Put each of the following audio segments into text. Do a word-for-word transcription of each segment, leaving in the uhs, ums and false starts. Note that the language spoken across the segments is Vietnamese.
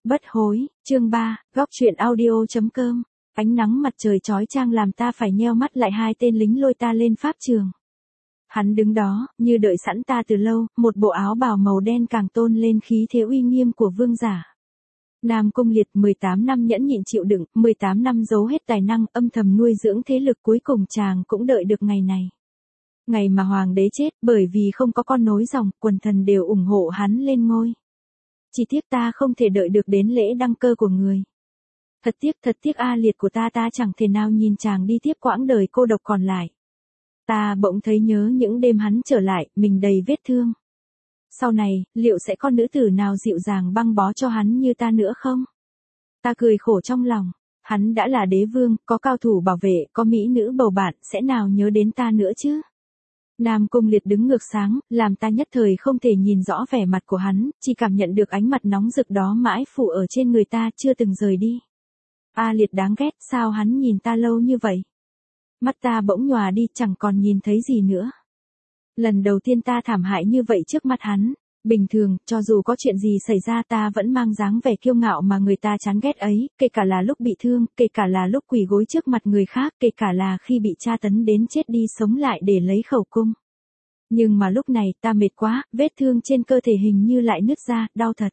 Bất hối, chương ba, góc truyện audio.com. Ánh nắng mặt trời chói chang làm ta phải nheo mắt lại, hai tên lính lôi ta lên pháp trường. Hắn đứng đó, như đợi sẵn ta từ lâu, một bộ áo bào màu đen càng tôn lên khí thế uy nghiêm của vương giả. Nam Cung Liệt mười tám năm nhẫn nhịn chịu đựng, mười tám năm giấu hết tài năng, âm thầm nuôi dưỡng thế lực, cuối cùng chàng cũng đợi được ngày này. Ngày mà hoàng đế chết, bởi vì không có con nối dòng, quần thần đều ủng hộ hắn lên ngôi. Chỉ tiếc ta không thể đợi được đến lễ đăng cơ của người. Thật tiếc, thật tiếc A Liệt của ta, ta chẳng thể nào nhìn chàng đi tiếp quãng đời cô độc còn lại. Ta bỗng thấy nhớ những đêm hắn trở lại, mình đầy vết thương. Sau này, liệu sẽ có nữ tử nào dịu dàng băng bó cho hắn như ta nữa không? Ta cười khổ trong lòng, hắn đã là đế vương, có cao thủ bảo vệ, có mỹ nữ bầu bạn, sẽ nào nhớ đến ta nữa chứ? Nam Cung Liệt đứng ngược sáng, làm ta nhất thời không thể nhìn rõ vẻ mặt của hắn, chỉ cảm nhận được ánh mặt nóng rực đó mãi phủ ở trên người ta, chưa từng rời đi. A Liệt đáng ghét, sao hắn nhìn ta lâu như vậy? Mắt ta bỗng nhòa đi, chẳng còn nhìn thấy gì nữa. Lần đầu tiên ta thảm hại như vậy trước mặt hắn. Bình thường, cho dù có chuyện gì xảy ra ta vẫn mang dáng vẻ kiêu ngạo mà người ta chán ghét ấy, kể cả là lúc bị thương, kể cả là lúc quỳ gối trước mặt người khác, kể cả là khi bị tra tấn đến chết đi sống lại để lấy khẩu cung. Nhưng mà lúc này ta mệt quá, vết thương trên cơ thể hình như lại nứt ra, đau thật.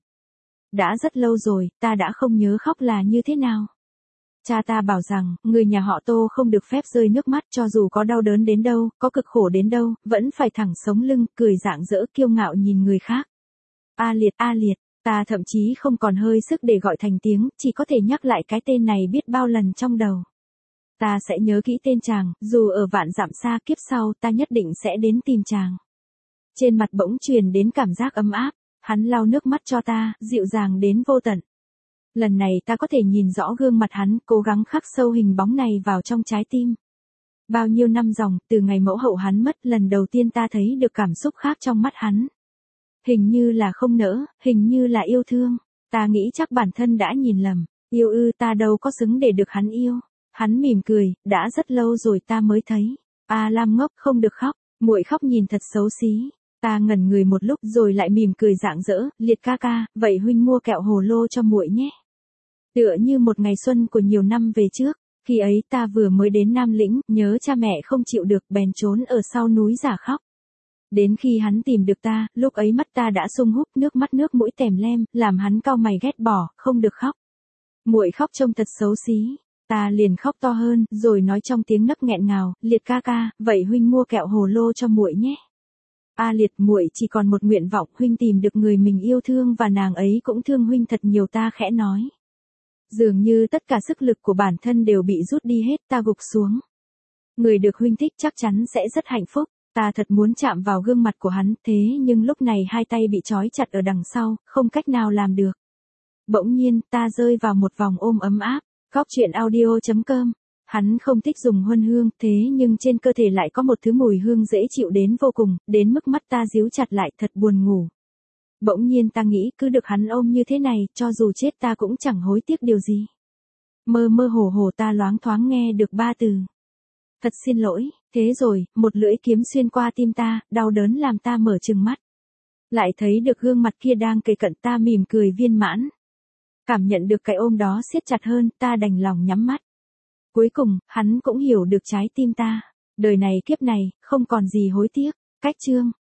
Đã rất lâu rồi, ta đã không nhớ khóc là như thế nào. Cha ta bảo rằng, người nhà họ Tô không được phép rơi nước mắt, cho dù có đau đớn đến đâu, có cực khổ đến đâu, vẫn phải thẳng sống lưng, cười rạng rỡ kiêu ngạo nhìn người khác. A Liệt, A Liệt, ta thậm chí không còn hơi sức để gọi thành tiếng, chỉ có thể nhắc lại cái tên này biết bao lần trong đầu. Ta sẽ nhớ kỹ tên chàng, dù ở vạn dặm xa, kiếp sau ta nhất định sẽ đến tìm chàng. Trên mặt bỗng truyền đến cảm giác ấm áp, hắn lau nước mắt cho ta, dịu dàng đến vô tận. Lần này ta có thể nhìn rõ gương mặt hắn, cố gắng khắc sâu hình bóng này vào trong trái tim. Bao nhiêu năm dòng, từ ngày mẫu hậu hắn mất, lần đầu tiên ta thấy được cảm xúc khác trong mắt hắn. Hình như là không nỡ, hình như là yêu thương. Ta nghĩ chắc bản thân đã nhìn lầm. Yêu ư, ta đâu có xứng để được hắn yêu. Hắn mỉm cười, đã rất lâu rồi ta mới thấy. A Lam ngốc, không được khóc, muội khóc nhìn thật xấu xí. Ta ngẩn người một lúc rồi lại mỉm cười rạng rỡ, Liệt ca ca, vậy huynh mua kẹo hồ lô cho muội nhé. Tựa như một ngày xuân của nhiều năm về trước, khi ấy ta vừa mới đến Nam Lĩnh, nhớ cha mẹ không chịu được bèn trốn ở sau núi giả khóc. Đến khi hắn tìm được ta, lúc ấy mắt ta đã sung húp, nước mắt nước mũi tèm lem, làm hắn cau mày ghét bỏ, không được khóc. Muội khóc trông thật xấu xí. Ta liền khóc to hơn, rồi nói trong tiếng nấc nghẹn ngào, Liệt ca ca, vậy huynh mua kẹo hồ lô cho muội nhé. A Liệt, muội chỉ còn một nguyện vọng, huynh tìm được người mình yêu thương và nàng ấy cũng thương huynh thật nhiều, ta khẽ nói. Dường như tất cả sức lực của bản thân đều bị rút đi hết, ta gục xuống. Người được huynh thích chắc chắn sẽ rất hạnh phúc, ta thật muốn chạm vào gương mặt của hắn, thế nhưng lúc này hai tay bị trói chặt ở đằng sau, không cách nào làm được. Bỗng nhiên, ta rơi vào một vòng ôm ấm áp, góc truyện audio.com. Hắn không thích dùng huân hương, thế nhưng trên cơ thể lại có một thứ mùi hương dễ chịu đến vô cùng, đến mức mắt ta díu chặt lại, thật buồn ngủ. Bỗng nhiên ta nghĩ cứ được hắn ôm như thế này, cho dù chết ta cũng chẳng hối tiếc điều gì. Mơ mơ hồ hồ ta loáng thoáng nghe được ba từ. Thật xin lỗi, thế rồi, một lưỡi kiếm xuyên qua tim ta, đau đớn làm ta mở trừng mắt. Lại thấy được gương mặt kia đang kề cận ta, mỉm cười viên mãn. Cảm nhận được cái ôm đó siết chặt hơn, ta đành lòng nhắm mắt. Cuối cùng, hắn cũng hiểu được trái tim ta. Đời này kiếp này, không còn gì hối tiếc. Cách chương.